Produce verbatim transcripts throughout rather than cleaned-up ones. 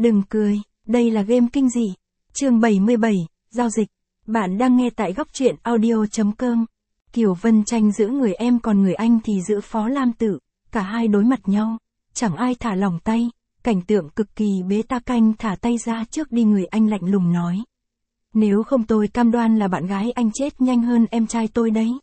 Đừng cười, đây là game kinh dị. Chương bảy mươi bảy, giao dịch. Bạn đang nghe tại góc truyện audio chấm com. Kiều Vân tranh giữ người em còn người anh thì giữ Phó Lam Tự, cả hai đối mặt nhau, chẳng ai thả lỏng tay, cảnh tượng cực kỳ bế tắc. Anh thả tay ra trước đi, người anh lạnh lùng nói. Nếu không tôi cam đoan là bạn gái anh chết nhanh hơn em trai tôi đấy.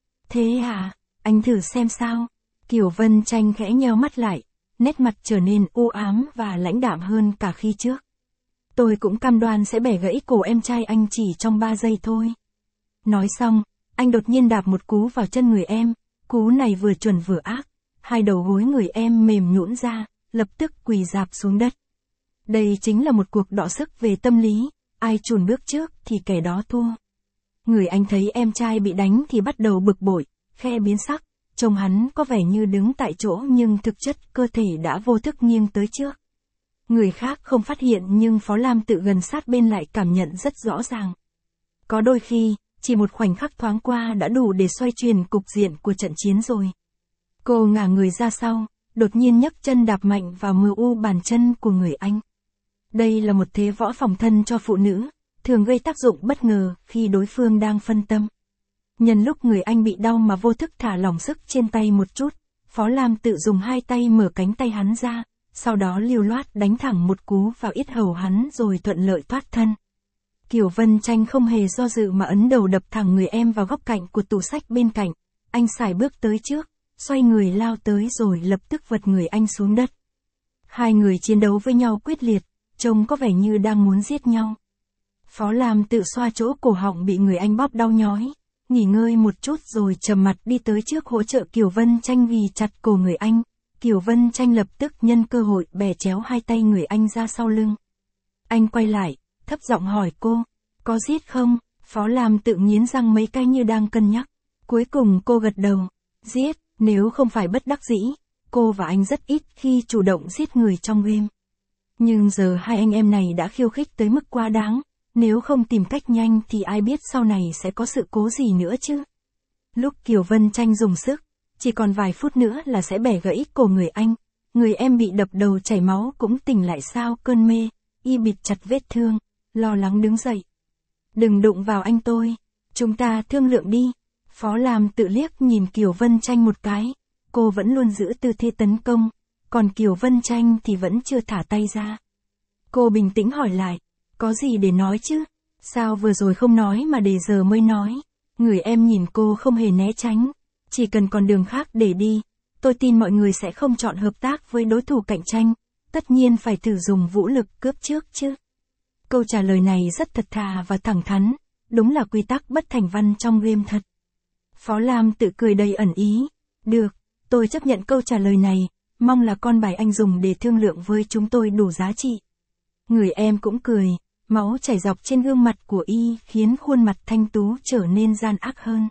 Thế à, anh thử xem sao. Kiều Vân tranh khẽ nheo mắt lại, nét mặt trở nên u ám và lãnh đạm hơn cả khi trước. Tôi cũng cam đoan sẽ bẻ gãy cổ em trai anh chỉ trong ba giây thôi. Nói xong, anh đột nhiên đạp một cú vào chân người em, cú này vừa chuẩn vừa ác, hai đầu gối người em mềm nhũn ra, lập tức quỳ rạp xuống đất. Đây chính là một cuộc đọ sức về tâm lý, ai chùn bước trước thì kẻ đó thua. Người anh thấy em trai bị đánh thì bắt đầu bực bội, khe biến sắc, trông hắn có vẻ như đứng tại chỗ nhưng thực chất cơ thể đã vô thức nghiêng tới trước. Người khác không phát hiện nhưng Phó Lam Tự gần sát bên lại cảm nhận rất rõ ràng. Có đôi khi, chỉ một khoảnh khắc thoáng qua đã đủ để xoay chuyển cục diện của trận chiến rồi. Cô ngả người ra sau, đột nhiên nhấc chân đạp mạnh vào mờ u bàn chân của người anh. Đây là một thế võ phòng thân cho phụ nữ, thường gây tác dụng bất ngờ khi đối phương đang phân tâm. Nhân lúc người anh bị đau mà vô thức thả lỏng sức trên tay một chút, Phó Lam Tự dùng hai tay mở cánh tay hắn ra, sau đó liều loát đánh thẳng một cú vào yết hầu hắn rồi thuận lợi thoát thân. Kiều Vân tranh không hề do dự mà ấn đầu đập thẳng người em vào góc cạnh của tủ sách bên cạnh. Anh sải bước tới trước, xoay người lao tới rồi lập tức vật người anh xuống đất. Hai người chiến đấu với nhau quyết liệt, trông có vẻ như đang muốn giết nhau. Phó Lam Tự xoa chỗ cổ họng bị người anh bóp đau nhói, nghỉ ngơi một chút rồi trầm mặt đi tới trước hỗ trợ Kiều Vân tranh ghi chặt cổ người anh. Kiều Vân tranh lập tức nhân cơ hội bẻ chéo hai tay người anh ra sau lưng. Anh quay lại, thấp giọng hỏi cô, có giết không? Phó Lam Tự nghiến răng mấy cái như đang cân nhắc. Cuối cùng cô gật đầu, giết, nếu không phải bất đắc dĩ, cô và anh rất ít khi chủ động giết người trong game. Nhưng giờ hai anh em này đã khiêu khích tới mức quá đáng, nếu không tìm cách nhanh thì ai biết sau này sẽ có sự cố gì nữa chứ. Lúc Kiều Vân tranh dùng sức, chỉ còn vài phút nữa là sẽ bẻ gãy cổ người anh, người em bị đập đầu chảy máu cũng tỉnh lại sau cơn mê, y bịt chặt vết thương, lo lắng đứng dậy. Đừng đụng vào anh tôi, chúng ta thương lượng đi. Phó Lam Tự liếc nhìn Kiều Vân tranh một cái, cô vẫn luôn giữ tư thế tấn công, còn Kiều Vân tranh thì vẫn chưa thả tay ra. Cô bình tĩnh hỏi lại, có gì để nói chứ? Sao vừa rồi không nói mà để giờ mới nói? Người em nhìn cô không hề né tránh. Chỉ cần còn đường khác để đi, tôi tin mọi người sẽ không chọn hợp tác với đối thủ cạnh tranh, tất nhiên phải thử dùng vũ lực cướp trước chứ. Câu trả lời này rất thật thà và thẳng thắn, đúng là quy tắc bất thành văn trong game thật. Phó Lam Tự cười đầy ẩn ý, được, tôi chấp nhận câu trả lời này, mong là con bài anh dùng để thương lượng với chúng tôi đủ giá trị. Người em cũng cười, máu chảy dọc trên gương mặt của y khiến khuôn mặt thanh tú trở nên gian ác hơn.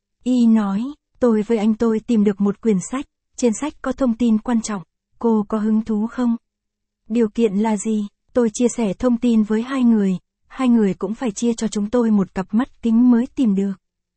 Y nói, tôi với anh tôi tìm được một quyển sách, trên sách có thông tin quan trọng, cô có hứng thú không? Điều kiện là gì? Tôi chia sẻ thông tin với hai người, hai người cũng phải chia cho chúng tôi một cặp mắt kính mới tìm được.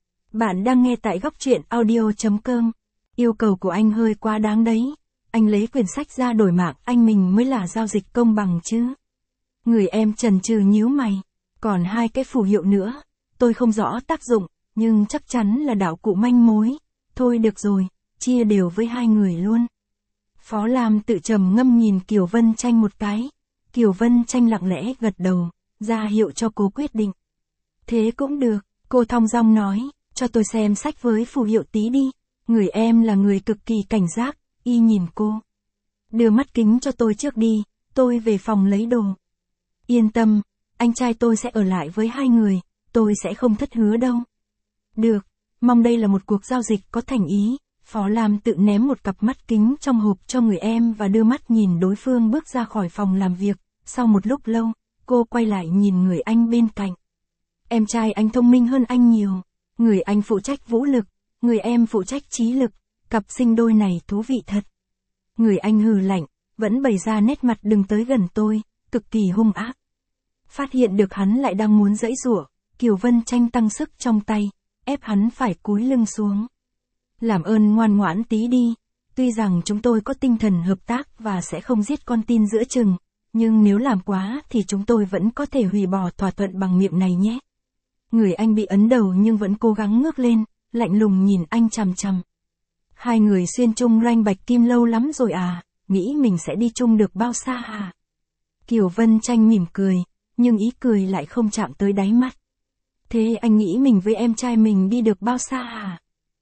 Bạn đang nghe tại góc truyện audio chấm com. Yêu cầu của anh hơi quá đáng đấy, anh lấy quyển sách ra đổi mạng anh mình mới là giao dịch công bằng chứ. Người em chần chừ nhíu mày, còn hai cái phù hiệu nữa, tôi không rõ tác dụng, nhưng chắc chắn là đạo cụ manh mối. Thôi được rồi, chia đều với hai người luôn. Phó Lam Tự trầm ngâm nhìn Kiều Vân tranh một cái. Kiều Vân tranh lặng lẽ gật đầu, ra hiệu cho cô quyết định. Thế cũng được, cô thong dong nói, cho tôi xem sách với phù hiệu tí đi. Người em là người cực kỳ cảnh giác, y nhìn cô. Đưa mắt kính cho tôi trước đi, tôi về phòng lấy đồ. Yên tâm, anh trai tôi sẽ ở lại với hai người, tôi sẽ không thất hứa đâu. Được, mong đây là một cuộc giao dịch có thành ý. Phó Lam Tự ném một cặp mắt kính trong hộp cho người em và đưa mắt nhìn đối phương bước ra khỏi phòng làm việc. Sau một lúc lâu, cô quay lại nhìn người anh bên cạnh. Em trai anh thông minh hơn anh nhiều. Người anh phụ trách vũ lực, người em phụ trách trí lực. Cặp sinh đôi này thú vị thật. Người anh hừ lạnh, vẫn bày ra nét mặt đừng tới gần tôi, cực kỳ hung ác. Phát hiện được hắn lại đang muốn giãy giụa, Kiều Vân tranh tăng sức trong tay, ép hắn phải cúi lưng xuống. Làm ơn ngoan ngoãn tí đi, tuy rằng chúng tôi có tinh thần hợp tác và sẽ không giết con tin giữa chừng, nhưng nếu làm quá thì chúng tôi vẫn có thể hủy bỏ thỏa thuận bằng miệng này nhé. Người anh bị ấn đầu nhưng vẫn cố gắng ngước lên, lạnh lùng nhìn anh chằm chằm. Hai người xuyên chung ranh bạch kim lâu lắm rồi à, nghĩ mình sẽ đi chung được bao xa à? Kiều Vân Tranh mỉm cười, nhưng ý cười lại không chạm tới đáy mắt. Thế anh nghĩ mình với em trai mình đi được bao xa à?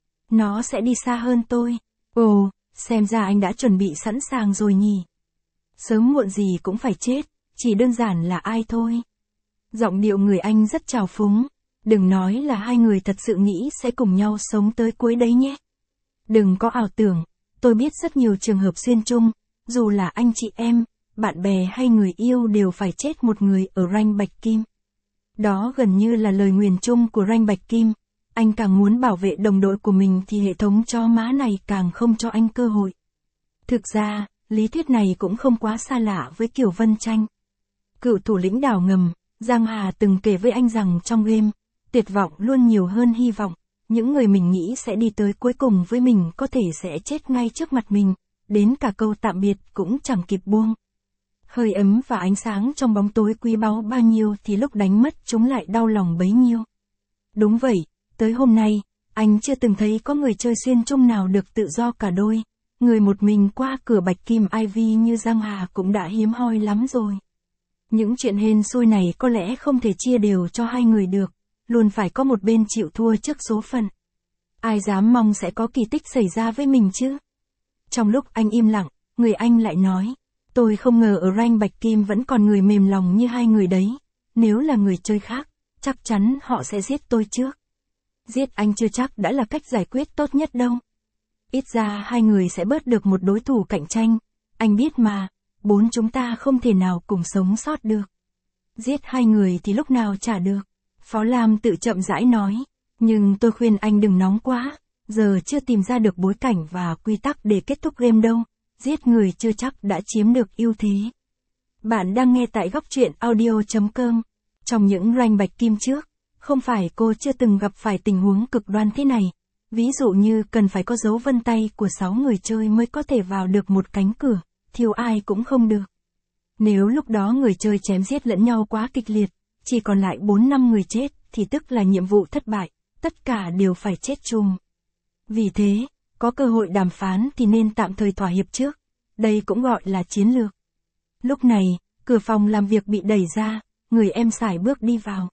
Nó sẽ đi xa hơn tôi. Ồ, xem ra anh đã chuẩn bị sẵn sàng rồi nhỉ. Sớm muộn gì cũng phải chết, chỉ đơn giản là ai thôi. Giọng điệu người anh rất trào phúng. Đừng nói là hai người thật sự nghĩ sẽ cùng nhau sống tới cuối đấy nhé. Đừng có ảo tưởng, tôi biết rất nhiều trường hợp xuyên chung, dù là anh chị em, bạn bè hay người yêu đều phải chết một người ở ranh bạch kim. Đó gần như là lời nguyền chung của ranh bạch kim. Anh càng muốn bảo vệ đồng đội của mình thì hệ thống chó má này càng không cho anh cơ hội. Thực ra, lý thuyết này cũng không quá xa lạ với Kiều Vân Tranh. Cựu thủ lĩnh đảo ngầm, Giang Hà từng kể với anh rằng trong game, tuyệt vọng luôn nhiều hơn hy vọng. Những người mình nghĩ sẽ đi tới cuối cùng với mình có thể sẽ chết ngay trước mặt mình, đến cả câu tạm biệt cũng chẳng kịp buông. Hơi ấm và ánh sáng trong bóng tối quý báu bao nhiêu thì lúc đánh mất chúng lại đau lòng bấy nhiêu. Đúng vậy, tới hôm nay, anh chưa từng thấy có người chơi xuyên chung nào được tự do cả đôi. Người một mình qua cửa bạch kim Ivy như Giang Hà cũng đã hiếm hoi lắm rồi. Những chuyện hên xui này có lẽ không thể chia đều cho hai người được, luôn phải có một bên chịu thua trước số phận. Ai dám mong sẽ có kỳ tích xảy ra với mình chứ? Trong lúc anh im lặng, người anh lại nói, tôi không ngờ ở ranh bạch kim vẫn còn người mềm lòng như hai người đấy. Nếu là người chơi khác, chắc chắn họ sẽ giết tôi trước. Giết anh chưa chắc đã là cách giải quyết tốt nhất đâu. Ít ra hai người sẽ bớt được một đối thủ cạnh tranh. Anh biết mà, bốn chúng ta không thể nào cùng sống sót được. Giết hai người thì lúc nào trả được. Phó Lam tự chậm rãi nói. Nhưng tôi khuyên anh đừng nóng quá. Giờ chưa tìm ra được bối cảnh và quy tắc để kết thúc game đâu. Giết người chưa chắc đã chiếm được ưu thế. Bạn đang nghe tại góc truyện audio chấm com. Trong những ranh bạch kim trước, không phải cô chưa từng gặp phải tình huống cực đoan thế này. Ví dụ như cần phải có dấu vân tay của sáu người chơi mới có thể vào được một cánh cửa, thiếu ai cũng không được. Nếu lúc đó người chơi chém giết lẫn nhau quá kịch liệt, chỉ còn lại bốn năm người chết, thì tức là nhiệm vụ thất bại, tất cả đều phải chết chung. Vì thế, có cơ hội đàm phán thì nên tạm thời thỏa hiệp trước, đây cũng gọi là chiến lược. Lúc này, cửa phòng làm việc bị đẩy ra, người em sải bước đi vào.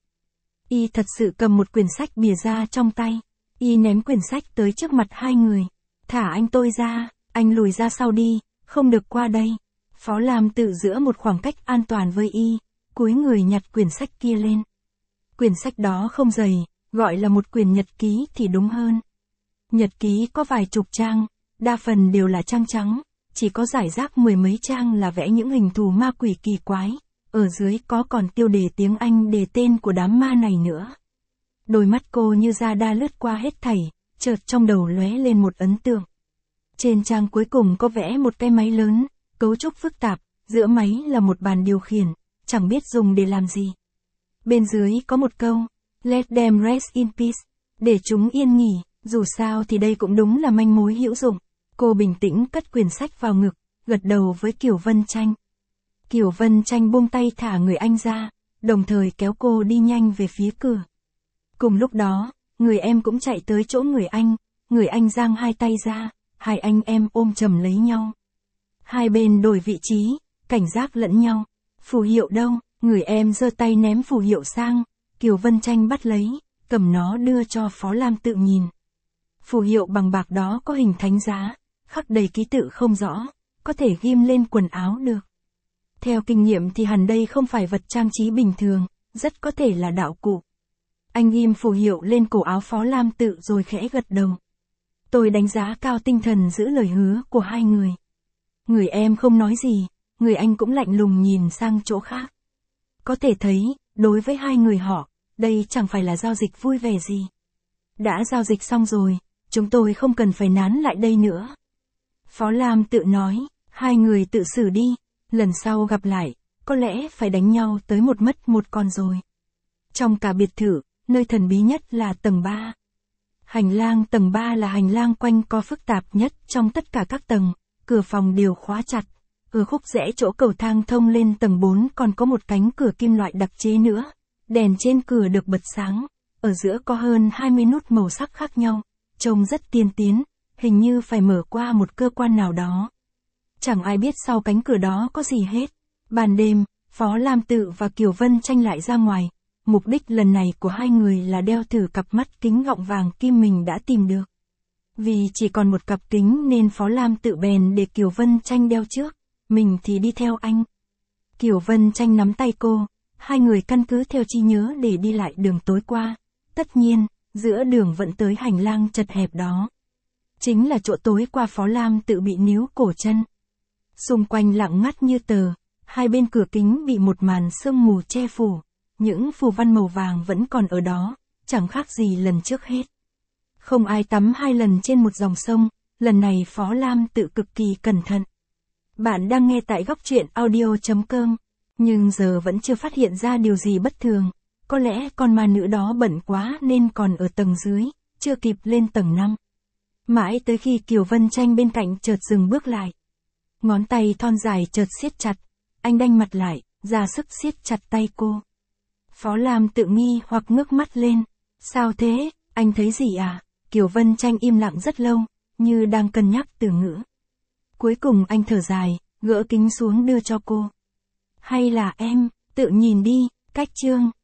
Y thật sự cầm một quyển sách bìa ra trong tay. Y ném quyển sách tới trước mặt hai người. Thả anh tôi ra, anh lùi ra sau đi, không được qua đây. Phó Lam tự giữ một khoảng cách an toàn với Y, cúi người nhặt quyển sách kia lên. Quyển sách đó không dày, gọi là một quyển nhật ký thì đúng hơn. Nhật ký có vài chục trang, đa phần đều là trang trắng, chỉ có rải rác mười mấy trang là vẽ những hình thù ma quỷ kỳ quái. Ở dưới có còn tiêu đề tiếng Anh đề tên của đám ma này nữa. Đôi mắt cô như ra đa lướt qua hết thảy, chợt trong đầu lóe lên một ấn tượng. Trên trang cuối cùng có vẽ một cái máy lớn, cấu trúc phức tạp, giữa máy là một bàn điều khiển, chẳng biết dùng để làm gì. Bên dưới có một câu, Let them rest in peace, để chúng yên nghỉ, dù sao thì đây cũng đúng là manh mối hữu dụng. Cô bình tĩnh cất quyển sách vào ngực, gật đầu với Kiều Vân Tranh. Kiều Vân Tranh buông tay thả người anh ra, đồng thời kéo cô đi nhanh về phía cửa. Cùng lúc đó, người em cũng chạy tới chỗ người anh, người anh giang hai tay ra, hai anh em ôm chầm lấy nhau. Hai bên đổi vị trí, cảnh giác lẫn nhau. Phù hiệu đâu? Người em giơ tay ném phù hiệu sang, Kiều Vân Tranh bắt lấy, cầm nó đưa cho Phó Lam tự nhìn. Phù hiệu bằng bạc đó có hình thánh giá, khắc đầy ký tự không rõ, có thể ghim lên quần áo được. Theo kinh nghiệm thì hẳn đây không phải vật trang trí bình thường, rất có thể là đạo cụ. Anh ghim phù hiệu lên cổ áo Phó Lam tự rồi khẽ gật đầu. Tôi đánh giá cao tinh thần giữ lời hứa của hai người. Người em không nói gì, người anh cũng lạnh lùng nhìn sang chỗ khác. Có thể thấy, đối với hai người họ, đây chẳng phải là giao dịch vui vẻ gì. Đã giao dịch xong rồi, chúng tôi không cần phải nán lại đây nữa. Phó Lam tự nói, hai người tự xử đi, lần sau gặp lại, có lẽ phải đánh nhau tới một mất một con rồi. Trong cả biệt thự, nơi thần bí nhất là tầng ba. Hành lang tầng ba là hành lang quanh co phức tạp nhất trong tất cả các tầng, cửa phòng đều khóa chặt, Ở khúc rẽ chỗ cầu thang thông lên tầng bốn còn có một cánh cửa kim loại đặc chế nữa. Đèn trên cửa được bật sáng. Ở giữa có hơn hai mươi nút màu sắc khác nhau. Trông rất tiên tiến, hình như phải mở qua một cơ quan nào đó. Chẳng ai biết sau cánh cửa đó có gì hết. Ban đêm, Phó Lam Tự và Kiều Vân Tranh lại ra ngoài. Mục đích lần này của hai người là đeo thử cặp mắt kính gọng vàng kim mình đã tìm được. Vì chỉ còn một cặp kính nên Phó Lam Tự bèn để Kiều Vân Tranh đeo trước, mình thì đi theo anh. Kiều Vân Tranh nắm tay cô, hai người căn cứ theo trí nhớ để đi lại đường tối qua. Tất nhiên, giữa đường vẫn tới hành lang chật hẹp đó. Chính là chỗ tối qua Phó Lam Tự bị níu cổ chân. Xung quanh lặng ngắt như tờ, hai bên cửa kính bị một màn sương mù che phủ. Những phù văn màu vàng vẫn còn ở đó, chẳng khác gì lần trước hết. Không ai tắm hai lần trên một dòng sông, lần này Phó Lam Tự cực kỳ cẩn thận. Bạn đang nghe tại góc truyện audio chấm com, nhưng giờ vẫn chưa phát hiện ra điều gì bất thường. Có lẽ con ma nữ đó bận quá nên còn ở tầng dưới, chưa kịp lên tầng năm. Mãi tới khi Kiều Vân Tranh bên cạnh chợt dừng bước lại. Ngón tay thon dài chợt siết chặt, anh đanh mặt lại, ra sức siết chặt tay cô. Phó Lam Tự nghi hoặc ngước mắt lên. Sao thế, anh thấy gì à? Kiều Vân Tranh im lặng rất lâu, như đang cân nhắc từ ngữ. Cuối cùng anh thở dài, gỡ kính xuống đưa cho cô. Hay là em, tự nhìn đi, cách chương.